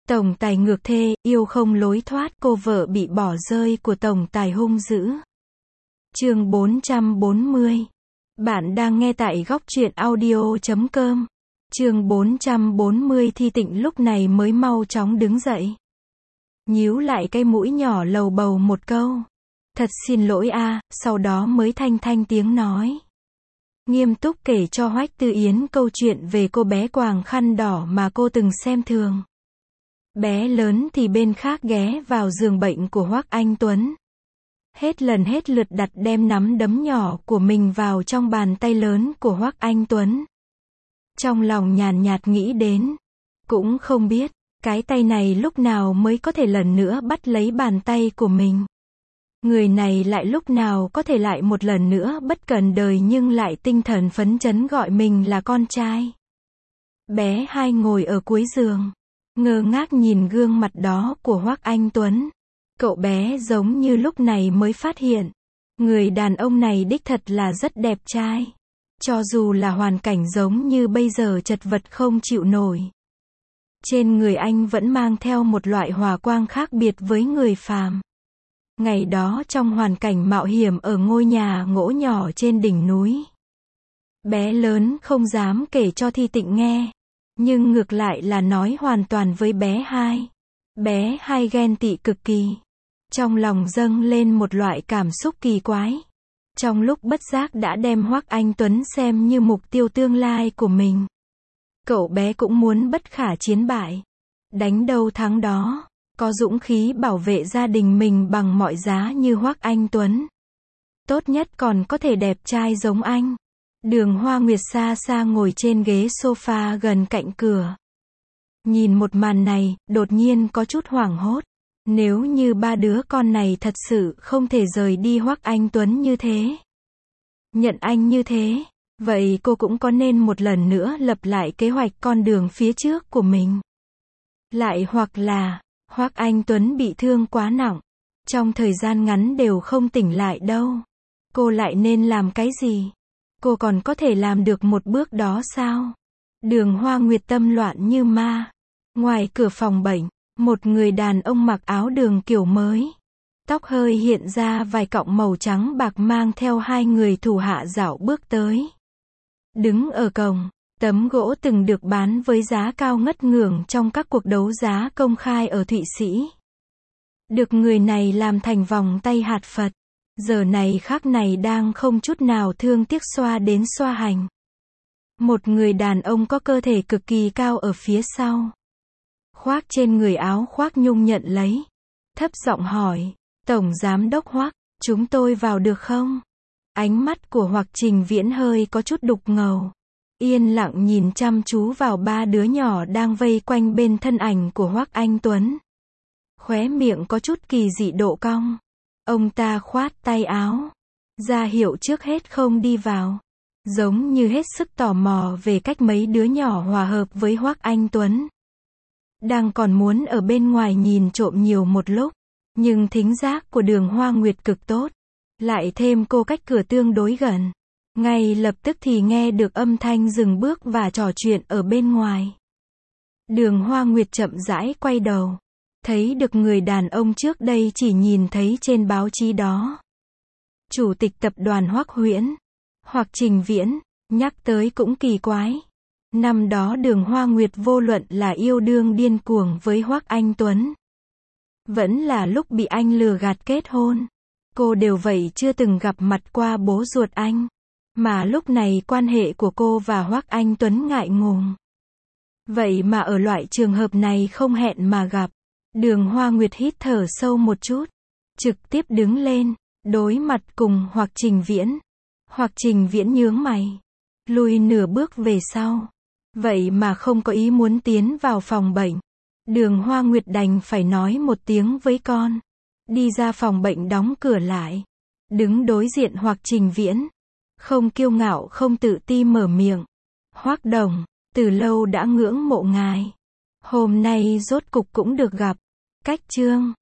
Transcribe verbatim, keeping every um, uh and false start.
Tổng tài ngược thê, yêu không lối thoát, cô vợ bị bỏ rơi của tổng tài hung dữ. Chương bốn trăm bốn mươi. Bạn đang nghe tại góc truyện audio chấm com. Chương bốn trăm bốn mươi. Thi Tịnh lúc này mới mau chóng đứng dậy. Nhíu lại cái mũi nhỏ lầu bầu một câu. Thật xin lỗi a, sau đó mới thanh thanh tiếng nói. Nghiêm túc kể cho Hoách Tư Yến câu chuyện về cô bé quàng khăn đỏ mà cô từng xem thường. Bé lớn thì bên khác ghé vào giường bệnh của Hoắc Anh Tuấn. Hết lần hết lượt đặt đem nắm đấm nhỏ của mình vào trong bàn tay lớn của Hoắc Anh Tuấn. Trong lòng nhàn nhạt nghĩ đến, cũng không biết, cái tay này lúc nào mới có thể lần nữa bắt lấy bàn tay của mình. Người này lại lúc nào có thể lại một lần nữa bất cần đời nhưng lại tinh thần phấn chấn gọi mình là con trai. Bé Hai ngồi ở cuối giường, ngơ ngác nhìn gương mặt đó của Hoắc Anh Tuấn. Cậu bé giống như lúc này mới phát hiện, người đàn ông này đích thật là rất đẹp trai. Cho dù là hoàn cảnh giống như bây giờ chật vật không chịu nổi, trên người anh vẫn mang theo một loại hòa quang khác biệt với người phàm. Ngày đó trong hoàn cảnh mạo hiểm ở ngôi nhà gỗ nhỏ trên đỉnh núi, bé lớn không dám kể cho Thi Tịnh nghe, nhưng ngược lại là nói hoàn toàn với bé Hai. Bé Hai ghen tị cực kỳ, trong lòng dâng lên một loại cảm xúc kỳ quái. Trong lúc bất giác đã đem Hoắc Anh Tuấn xem như mục tiêu tương lai của mình. Cậu bé cũng muốn bất khả chiến bại, đánh đâu thắng đó, có dũng khí bảo vệ gia đình mình bằng mọi giá như Hoắc Anh Tuấn. Tốt nhất còn có thể đẹp trai giống anh. Đường Hoa Nguyệt xa xa ngồi trên ghế sofa gần cạnh cửa. Nhìn một màn này, đột nhiên có chút hoảng hốt. Nếu như ba đứa con này thật sự không thể rời đi Hoắc Anh Tuấn như thế, nhận anh như thế, vậy cô cũng có nên một lần nữa lập lại kế hoạch con đường phía trước của mình. Lại hoặc là, Hoắc Anh Tuấn bị thương quá nặng, trong thời gian ngắn đều không tỉnh lại đâu. Cô lại nên làm cái gì? Cô còn có thể làm được một bước đó sao? Đường Hoa Nguyệt tâm loạn như ma. Ngoài cửa phòng bệnh, một người đàn ông mặc áo đường kiểu mới, tóc hơi hiện ra vài cọng màu trắng bạc mang theo hai người thủ hạ dạo bước tới. Đứng ở cổng, tấm gỗ từng được bán với giá cao ngất ngưởng trong các cuộc đấu giá công khai ở Thụy Sĩ. Được người này làm thành vòng tay hạt Phật, giờ này khắc này đang không chút nào thương tiếc xoa đến xoa hành. Một người đàn ông có cơ thể cực kỳ cao ở phía sau, khoác trên người áo khoác nhung nhận lấy, thấp giọng hỏi, Tổng Giám đốc Hoắc, chúng tôi vào được không? Ánh mắt của Hoắc Trình Viễn hơi có chút đục ngầu, yên lặng nhìn chăm chú vào ba đứa nhỏ đang vây quanh bên thân ảnh của Hoắc Anh Tuấn. Khóe miệng có chút kỳ dị độ cong. Ông ta khoát tay áo, ra hiệu trước hết không đi vào, giống như hết sức tò mò về cách mấy đứa nhỏ hòa hợp với Hoắc Anh Tuấn. Đang còn muốn ở bên ngoài nhìn trộm nhiều một lúc, nhưng thính giác của Đường Hoa Nguyệt cực tốt, lại thêm cô cách cửa tương đối gần, ngay lập tức thì nghe được âm thanh dừng bước và trò chuyện ở bên ngoài. Đường Hoa Nguyệt chậm rãi quay đầu, thấy được người đàn ông trước đây chỉ nhìn thấy trên báo chí đó. Chủ tịch tập đoàn Hoắc Huyễn, Hoắc Trình Viễn, nhắc tới cũng kỳ quái. Năm đó Đường Hoa Nguyệt vô luận là yêu đương điên cuồng với Hoắc Anh Tuấn, vẫn là lúc bị anh lừa gạt kết hôn, cô đều vậy chưa từng gặp mặt qua bố ruột anh. Mà lúc này quan hệ của cô và Hoắc Anh Tuấn ngại ngùng. Vậy mà ở loại trường hợp này không hẹn mà gặp. Đường Hoa Nguyệt hít thở sâu một chút, trực tiếp đứng lên, đối mặt cùng Hoắc Trình Viễn. Hoắc Trình Viễn nhướng mày, lùi nửa bước về sau. Vậy mà không có ý muốn tiến vào phòng bệnh. Đường Hoa Nguyệt đành phải nói một tiếng với con, đi ra phòng bệnh đóng cửa lại, đứng đối diện Hoắc Trình Viễn, không kiêu ngạo không tự ti mở miệng. Hoắc Đồng, từ lâu đã ngưỡng mộ ngài, hôm nay rốt cục cũng được gặp. Cách chương